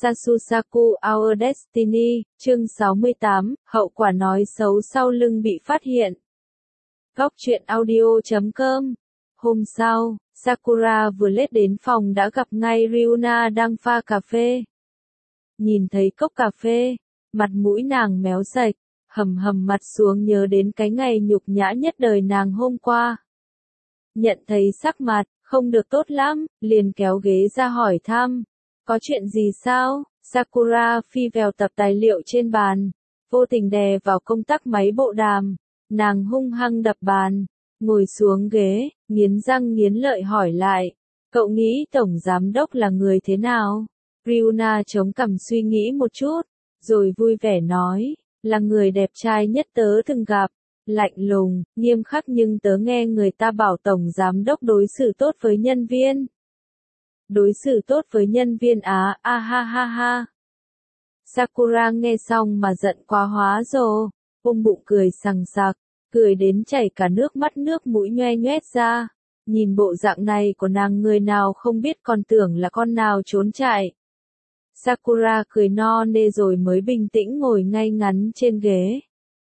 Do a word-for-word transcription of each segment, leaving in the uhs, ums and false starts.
Sasusaku Our Destiny, chương sáu mươi tám, hậu quả nói xấu sau lưng bị phát hiện. Góc truyện audio chấm com. Hôm sau, Sakura vừa lết đến phòng đã gặp ngay Ryuna đang pha cà phê. Nhìn thấy cốc cà phê, mặt mũi nàng méo sạch, hầm hầm mặt xuống nhớ đến cái ngày nhục nhã nhất đời nàng hôm qua. Nhận thấy sắc mặt không được tốt lắm, liền kéo ghế ra hỏi thăm. Có chuyện gì sao? Sakura phi vèo tập tài liệu trên bàn, vô tình đè vào công tắc máy bộ đàm. Nàng hung hăng đập bàn, ngồi xuống ghế, nghiến răng nghiến lợi hỏi lại. Cậu nghĩ tổng giám đốc là người thế nào? Ryuna chống cằm suy nghĩ một chút, rồi vui vẻ nói, là người đẹp trai nhất tớ từng gặp. Lạnh lùng, nghiêm khắc nhưng tớ nghe người ta bảo tổng giám đốc đối xử tốt với nhân viên. Đối xử tốt với nhân viên á, a ha ha ha. Sakura nghe xong mà giận quá hóa rồ, ôm bụng cười sằng sặc, cười đến chảy cả nước mắt nước mũi nhoe nhoét ra. Nhìn bộ dạng này của nàng người nào không biết còn tưởng là con nào trốn chạy. Sakura cười no nê rồi mới bình tĩnh ngồi ngay ngắn trên ghế.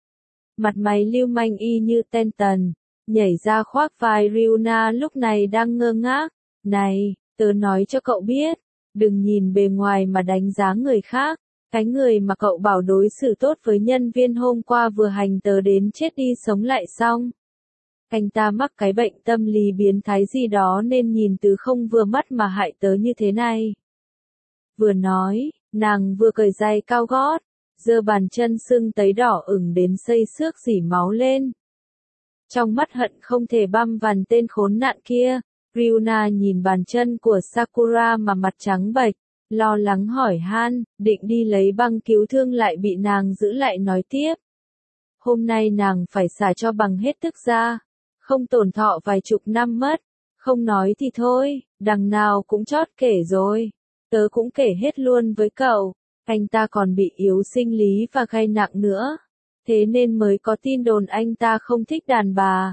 Mặt mày lưu manh y như ten tần, nhảy ra khoác vai Ryuna lúc này đang ngơ ngác. Này, tớ nói cho cậu biết, đừng nhìn bề ngoài mà đánh giá người khác. Cái người mà cậu bảo đối xử tốt với nhân viên hôm qua vừa hành tớ đến chết đi sống lại xong. Anh ta mắc cái bệnh tâm lý biến thái gì đó nên nhìn từ không vừa mắt mà hại tớ như thế này. Vừa nói, nàng vừa cởi giày cao gót, giơ bàn chân sưng tấy đỏ ửng đến xây xước rỉ máu lên. Trong mắt hận không thể băm vằn tên khốn nạn kia, Ryuna nhìn bàn chân của Sakura mà mặt trắng bệch, lo lắng hỏi han, định đi lấy băng cứu thương lại bị nàng giữ lại nói tiếp. Hôm nay nàng phải xả cho bằng hết tức ra, không tổn thọ vài chục năm mất, không nói thì thôi, đằng nào cũng chót kể rồi, tớ cũng kể hết luôn với cậu. Anh ta còn bị yếu sinh lý và gay nặng nữa, thế nên mới có tin đồn anh ta không thích đàn bà.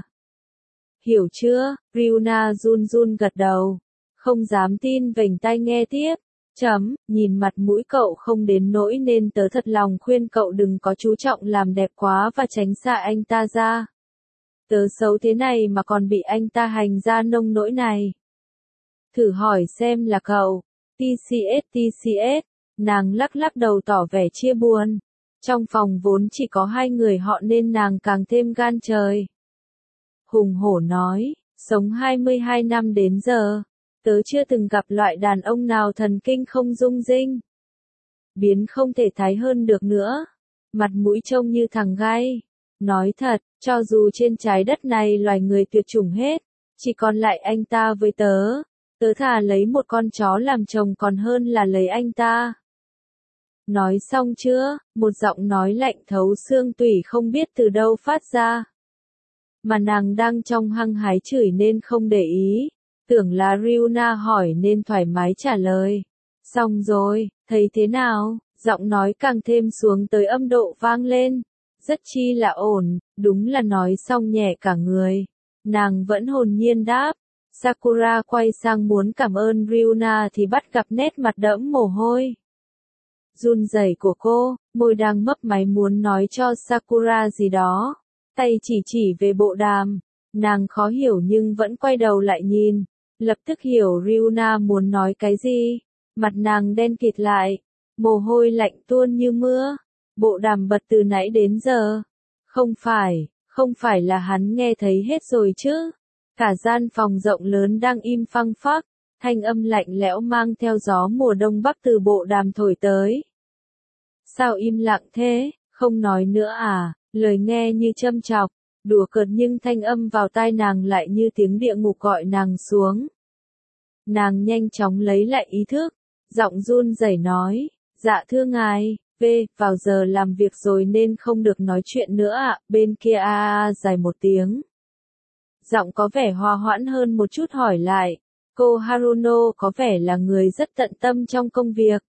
Hiểu chưa? Ryuna run run gật đầu, không dám tin vểnh tai nghe tiếp. Chấm, nhìn mặt mũi cậu không đến nỗi nên tớ thật lòng khuyên cậu đừng có chú trọng làm đẹp quá và tránh xa anh ta ra. Tớ xấu thế này mà còn bị anh ta hành ra nông nỗi này. Thử hỏi xem là cậu, tê xê ét tê xê ét, nàng lắc lắc đầu tỏ vẻ chia buồn. Trong phòng vốn chỉ có hai người họ nên nàng càng thêm gan trời. Hùng hổ nói, sống hai mươi hai năm đến giờ, tớ chưa từng gặp loại đàn ông nào thần kinh không rung rinh. Biến không thể thái hơn được nữa. Mặt mũi trông như thằng gai. Nói thật, cho dù trên trái đất này loài người tuyệt chủng hết, chỉ còn lại anh ta với tớ, tớ thà lấy một con chó làm chồng còn hơn là lấy anh ta. Nói xong chưa, một giọng nói lạnh thấu xương tủy không biết từ đâu phát ra. Mà nàng đang trong hăng hái chửi nên không để ý, tưởng là Ryuna hỏi nên thoải mái trả lời. Xong rồi, thấy thế nào? Giọng nói càng thêm xuống tới âm độ vang lên. Rất chi là ổn, đúng là nói xong nhẹ cả người. Nàng vẫn hồn nhiên đáp. Sakura quay sang muốn cảm ơn Ryuna thì bắt gặp nét mặt đẫm mồ hôi. Run rẩy của cô, môi đang mấp máy muốn nói cho Sakura gì đó. Tay chỉ chỉ về bộ đàm. Nàng khó hiểu nhưng vẫn quay đầu lại nhìn. Lập tức hiểu Ryuna muốn nói cái gì. Mặt nàng đen kịt lại. Mồ hôi lạnh tuôn như mưa. Bộ đàm bật từ nãy đến giờ. Không phải, không phải là hắn nghe thấy hết rồi chứ. Cả gian phòng rộng lớn đang im phăng phắc. Thanh âm lạnh lẽo mang theo gió mùa đông bắc từ bộ đàm thổi tới. Sao im lặng thế, không nói nữa à? Lời nghe như châm chọc, đùa cợt nhưng thanh âm vào tai nàng lại như tiếng địa ngục gọi nàng xuống. Nàng nhanh chóng lấy lại ý thức, giọng run rẩy nói, dạ thưa ngài, V, vào giờ làm việc rồi nên không được nói chuyện nữa ạ, à. Bên kia a a dài một tiếng. Giọng có vẻ hòa hoãn hơn một chút hỏi lại, cô Haruno có vẻ là người rất tận tâm trong công việc.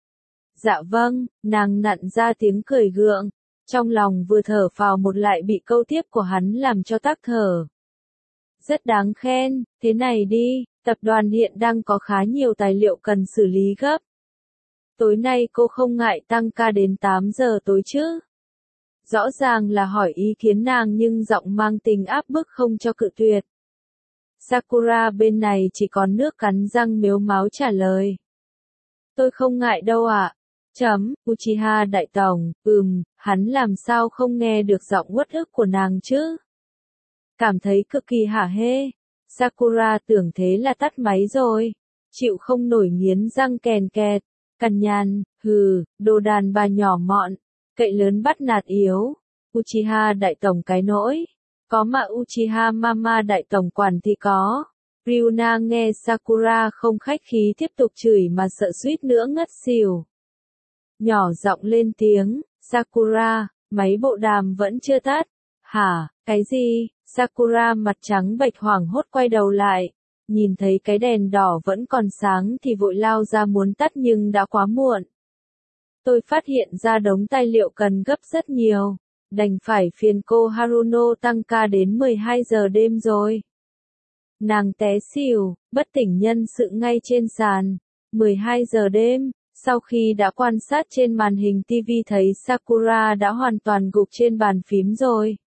Dạ vâng, nàng nặn ra tiếng cười gượng. Trong lòng vừa thở phào một lại bị câu tiếp của hắn làm cho tắc thở. Rất đáng khen, thế này đi, tập đoàn hiện đang có khá nhiều tài liệu cần xử lý gấp. tối nay cô không ngại tăng ca đến tám giờ tối chứ? Rõ ràng là hỏi ý kiến nàng nhưng giọng mang tình áp bức không cho cự tuyệt. Sakura bên này chỉ còn nước cắn răng mếu máo trả lời. Tôi không ngại đâu ạ. Chấm, Uchiha đại tổng, ừm, hắn làm sao không nghe được giọng uất ức của nàng chứ? Cảm thấy cực kỳ hả hê. Sakura tưởng thế là tắt máy rồi. Chịu không nổi nghiến răng kèn kẹt. Cằn nhằn, hừ, đồ đàn bà nhỏ mọn. Cậy lớn bắt nạt yếu. Uchiha đại tổng cái nỗi. Có mà Uchiha Mama đại tổng quản thì có. Ryuna nghe Sakura không khách khí tiếp tục chửi mà sợ suýt nữa ngất xỉu. Nhỏ giọng lên tiếng, Sakura, máy bộ đàm vẫn chưa tắt. Hả, cái gì? Sakura mặt trắng bệch hoảng hốt quay đầu lại. Nhìn thấy cái đèn đỏ vẫn còn sáng thì vội lao ra muốn tắt nhưng đã quá muộn. Tôi phát hiện ra đống tài liệu cần gấp rất nhiều. Đành phải phiền cô Haruno tăng ca đến mười hai giờ đêm rồi. Nàng té xỉu, bất tỉnh nhân sự ngay trên sàn. mười hai giờ đêm, sau khi đã quan sát trên màn hình ti vi thấy Sakura đã hoàn toàn gục trên bàn phím rồi.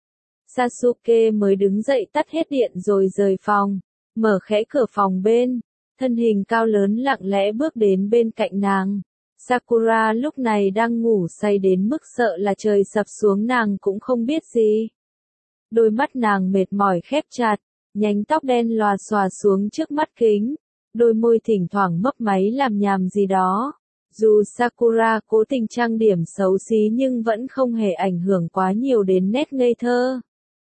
Sasuke mới đứng dậy tắt hết điện rồi rời phòng, mở khẽ cửa phòng bên, thân hình cao lớn lặng lẽ bước đến bên cạnh nàng. Sakura lúc này đang ngủ say đến mức sợ là trời sập xuống nàng cũng không biết gì. Đôi mắt nàng mệt mỏi khép chặt, nhánh tóc đen lòa xòa xuống trước mắt kính, đôi môi thỉnh thoảng mấp máy làm nhảm gì đó. Dù Sakura cố tình trang điểm xấu xí nhưng vẫn không hề ảnh hưởng quá nhiều đến nét ngây thơ.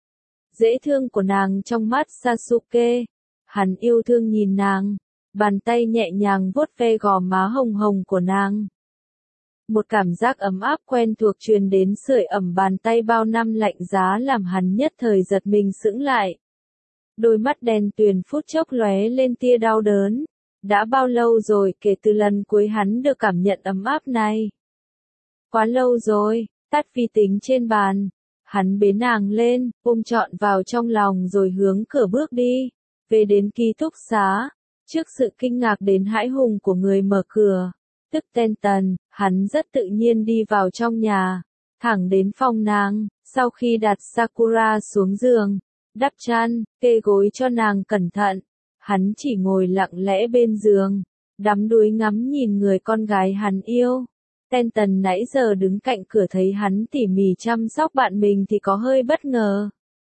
Dễ thương của nàng trong mắt Sasuke. Hắn yêu thương nhìn nàng, bàn tay nhẹ nhàng vuốt ve gò má hồng hồng của nàng. Một cảm giác ấm áp quen thuộc truyền đến sưởi ẩm bàn tay bao năm lạnh giá làm hắn nhất thời giật mình sững lại. Đôi mắt đen tuyền phút chốc lóe lên tia đau đớn. Đã bao lâu rồi kể từ lần cuối hắn được cảm nhận ấm áp này? Quá lâu rồi, tắt vi tính trên bàn. Hắn bế nàng lên, ôm trọn vào trong lòng rồi hướng cửa bước đi. Về đến ký túc xá, trước sự kinh ngạc đến hãi hùng của người mở cửa, tức Tenten, hắn rất tự nhiên đi vào trong nhà, thẳng đến phòng nàng, sau khi đặt Sakura xuống giường, đắp chăn, kê gối cho nàng cẩn thận, hắn chỉ ngồi lặng lẽ bên giường, đắm đuối ngắm nhìn người con gái hắn yêu. Tenten nãy giờ đứng cạnh cửa thấy hắn tỉ mỉ chăm sóc bạn mình thì có hơi bất ngờ.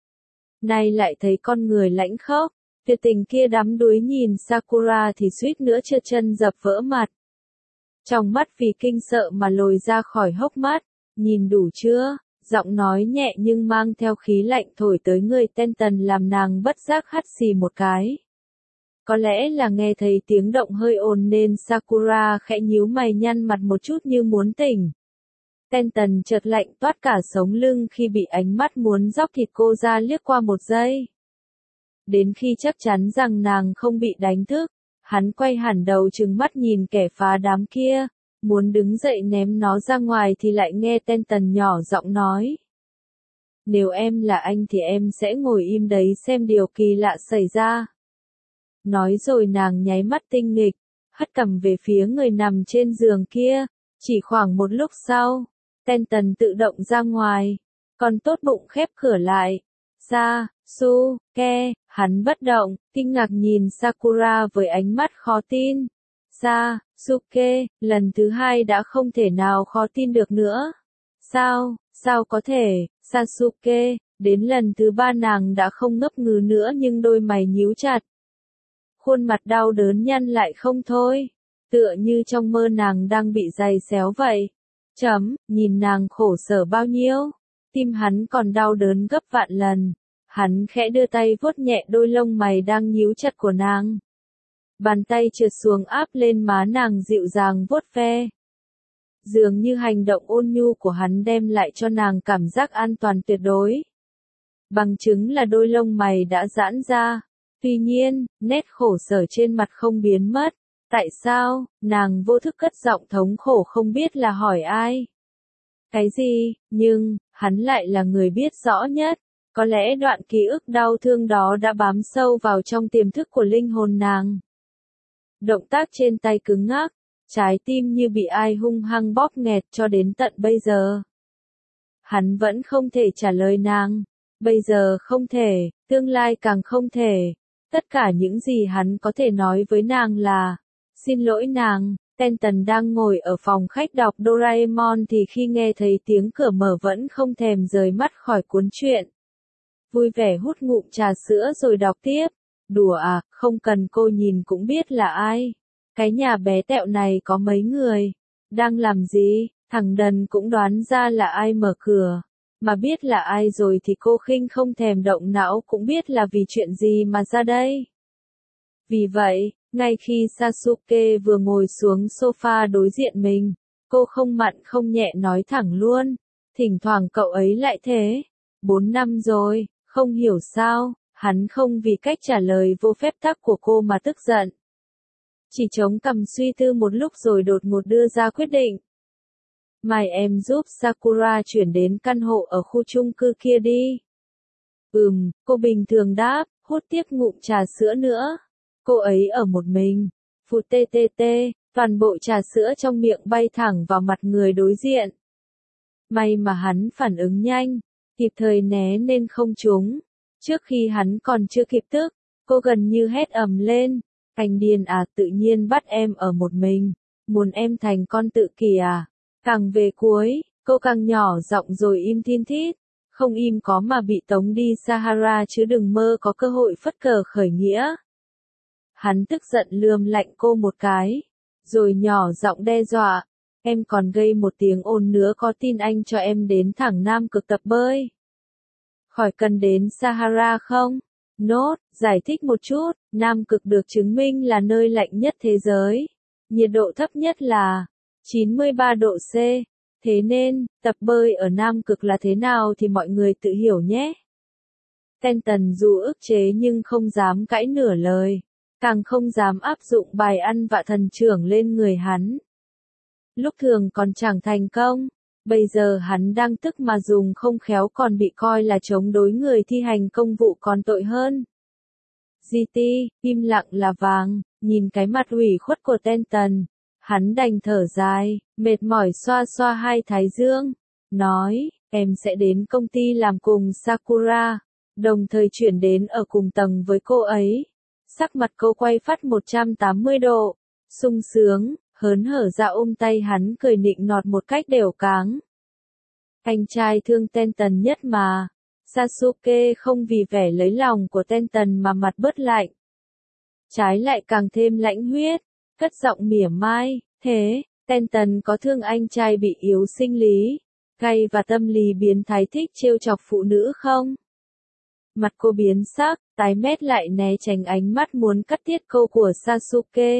Nay lại thấy con người lãnh khốc, tuyệt tình kia đắm đuối nhìn Sakura thì suýt nữa trượt chân dập vỡ mặt. Trong mắt vì kinh sợ mà lồi ra khỏi hốc mắt, nhìn đủ chưa? Giọng nói nhẹ nhưng mang theo khí lạnh thổi tới người Tenten làm nàng bất giác hắt xì một cái. Có lẽ là nghe thấy tiếng động hơi ồn nên Sakura khẽ nhíu mày nhăn mặt một chút như muốn tỉnh. Tenten chợt lạnh toát cả sống lưng khi bị ánh mắt muốn róc thịt cô ra liếc qua một giây. Đến khi chắc chắn rằng nàng không bị đánh thức, hắn quay hẳn đầu trừng mắt nhìn kẻ phá đám kia, muốn đứng dậy ném nó ra ngoài thì lại nghe Tenten nhỏ giọng nói. Nếu em là anh thì em sẽ ngồi im đấy xem điều kỳ lạ xảy ra. Nói rồi nàng nháy mắt tinh nghịch, hất cằm về phía người nằm trên giường kia, chỉ khoảng một lúc sau, Tenten tự động ra ngoài, còn tốt bụng khép cửa lại. Sasuke, hắn bất động, kinh ngạc nhìn Sakura với ánh mắt khó tin. Sasuke, lần thứ hai đã không thể nào khó tin được nữa. Sao, sao có thể, Sasuke, đến lần thứ ba nàng đã không ngấp ngừ nữa nhưng đôi mày nhíu chặt. Khuôn mặt đau đớn nhăn lại không thôi, tựa như trong mơ nàng đang bị giày xéo vậy. Chấm, nhìn nàng khổ sở bao nhiêu, tim hắn còn đau đớn gấp vạn lần. Hắn khẽ đưa tay vuốt nhẹ đôi lông mày đang nhíu chặt của nàng. Bàn tay trượt xuống áp lên má nàng dịu dàng vuốt ve. Dường như hành động ôn nhu của hắn đem lại cho nàng cảm giác an toàn tuyệt đối. Bằng chứng là đôi lông mày đã giãn ra. Tuy nhiên, nét khổ sở trên mặt không biến mất. Tại sao? Nàng vô thức cất giọng thống khổ không biết là hỏi ai. Cái gì? Nhưng, hắn lại là người biết rõ nhất. Có lẽ đoạn ký ức đau thương đó đã bám sâu vào trong tiềm thức của linh hồn nàng. Động tác trên tay cứng ngắc, Trái tim như bị ai hung hăng bóp nghẹt cho đến tận bây giờ. Hắn vẫn không thể trả lời nàng. Bây giờ không thể, tương lai càng không thể. Tất cả những gì hắn có thể nói với nàng là, xin lỗi nàng. Tenton đang ngồi ở phòng khách đọc Doraemon thì khi nghe thấy tiếng cửa mở vẫn không thèm rời mắt khỏi cuốn truyện. Vui vẻ hút ngụm trà sữa rồi đọc tiếp. Đùa à, không cần cô nhìn cũng biết là ai. Cái nhà bé tẹo này có mấy người. Đang làm gì? Thằng đần cũng đoán ra là ai mở cửa. Mà biết là ai rồi thì cô khinh không thèm động não cũng biết là vì chuyện gì mà ra đây. Vì vậy, ngay khi Sasuke vừa ngồi xuống sofa đối diện mình, cô không mặn không nhẹ nói thẳng luôn. Thỉnh thoảng cậu ấy lại thế. Bốn năm rồi, không hiểu sao, hắn không vì cách trả lời vô phép tắc của cô mà tức giận. Chỉ chống cằm suy tư một lúc rồi đột ngột đưa ra quyết định. Mai em giúp Sakura chuyển đến căn hộ ở khu chung cư kia đi. Ừm, cô bình thường đáp, hút tiếp ngụm trà sữa nữa. Cô ấy ở một mình. Phụt tê tê tê, toàn bộ trà sữa trong miệng bay thẳng vào mặt người đối diện. May mà hắn phản ứng nhanh, kịp thời né nên không trúng. Trước khi hắn còn chưa kịp tức, cô gần như hét ầm lên. Anh điên à, tự nhiên bắt em ở một mình. Muốn em thành con tự kỷ à? Càng về cuối, cô càng nhỏ giọng rồi im thin thít. Không im có mà bị tống đi Sahara chứ đừng mơ có cơ hội phất cờ khởi nghĩa. Hắn tức giận lườm lạnh cô một cái, rồi nhỏ giọng đe dọa. Em còn gây một tiếng ồn nữa có tin anh cho em đến thẳng Nam Cực tập bơi? Khỏi cần đến Sahara không? Nốt, giải thích một chút, Nam Cực được chứng minh là nơi lạnh nhất thế giới. Nhiệt độ thấp nhất là chín mươi ba độ C. Thế nên, tập bơi ở Nam Cực là thế nào thì mọi người tự hiểu nhé. Tenton dù ức chế nhưng không dám cãi nửa lời, càng không dám áp dụng bài ăn vạ thần trưởng lên người hắn. Lúc thường còn chẳng thành công, bây giờ hắn đang tức mà dùng không khéo còn bị coi là chống đối người thi hành công vụ còn tội hơn. giê tê, im lặng là vàng, nhìn cái mặt ủy khuất của Tenton, hắn đành thở dài, mệt mỏi xoa xoa hai thái dương, nói, em sẽ đến công ty làm cùng Sakura, đồng thời chuyển đến ở cùng tầng với cô ấy. Sắc mặt cô quay phắt một trăm tám mươi độ, sung sướng, hớn hở ra ôm tay hắn cười nịnh nọt một cách đều cáng. Anh trai thương Tenton nhất mà. Sasuke không vì vẻ lấy lòng của Tenton mà mặt bớt lạnh. Trái lại càng thêm lãnh huyết, cất giọng mỉa mai, thế, Tenton có thương anh trai bị yếu sinh lý, gay và tâm lý biến thái thích trêu chọc phụ nữ không? Mặt cô biến sắc, tái mét lại né tránh ánh mắt muốn cắt tiết câu của Sasuke.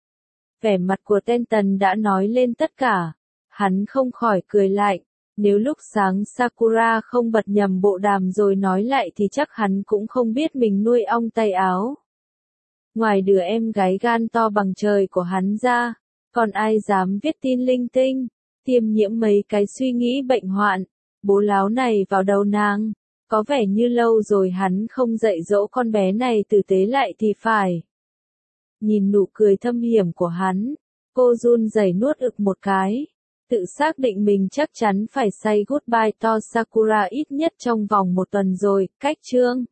Vẻ mặt của Tenton đã nói lên tất cả. Hắn không khỏi cười lạnh. Nếu lúc sáng Sakura không bật nhầm bộ đàm rồi nói lại thì chắc hắn cũng không biết mình nuôi ong tay áo. Ngoài đứa em gái gan to bằng trời của hắn ra, còn ai dám viết tin linh tinh, tiêm nhiễm mấy cái suy nghĩ bệnh hoạn, bố láo này vào đầu nàng. Có vẻ như lâu rồi hắn không dạy dỗ con bé này tử tế lại thì phải. Nhìn nụ cười thâm hiểm của hắn, cô run rẩy nuốt ực một cái. Tự xác định mình chắc chắn phải say goodbye to Sakura ít nhất trong vòng một tuần rồi, cách chương.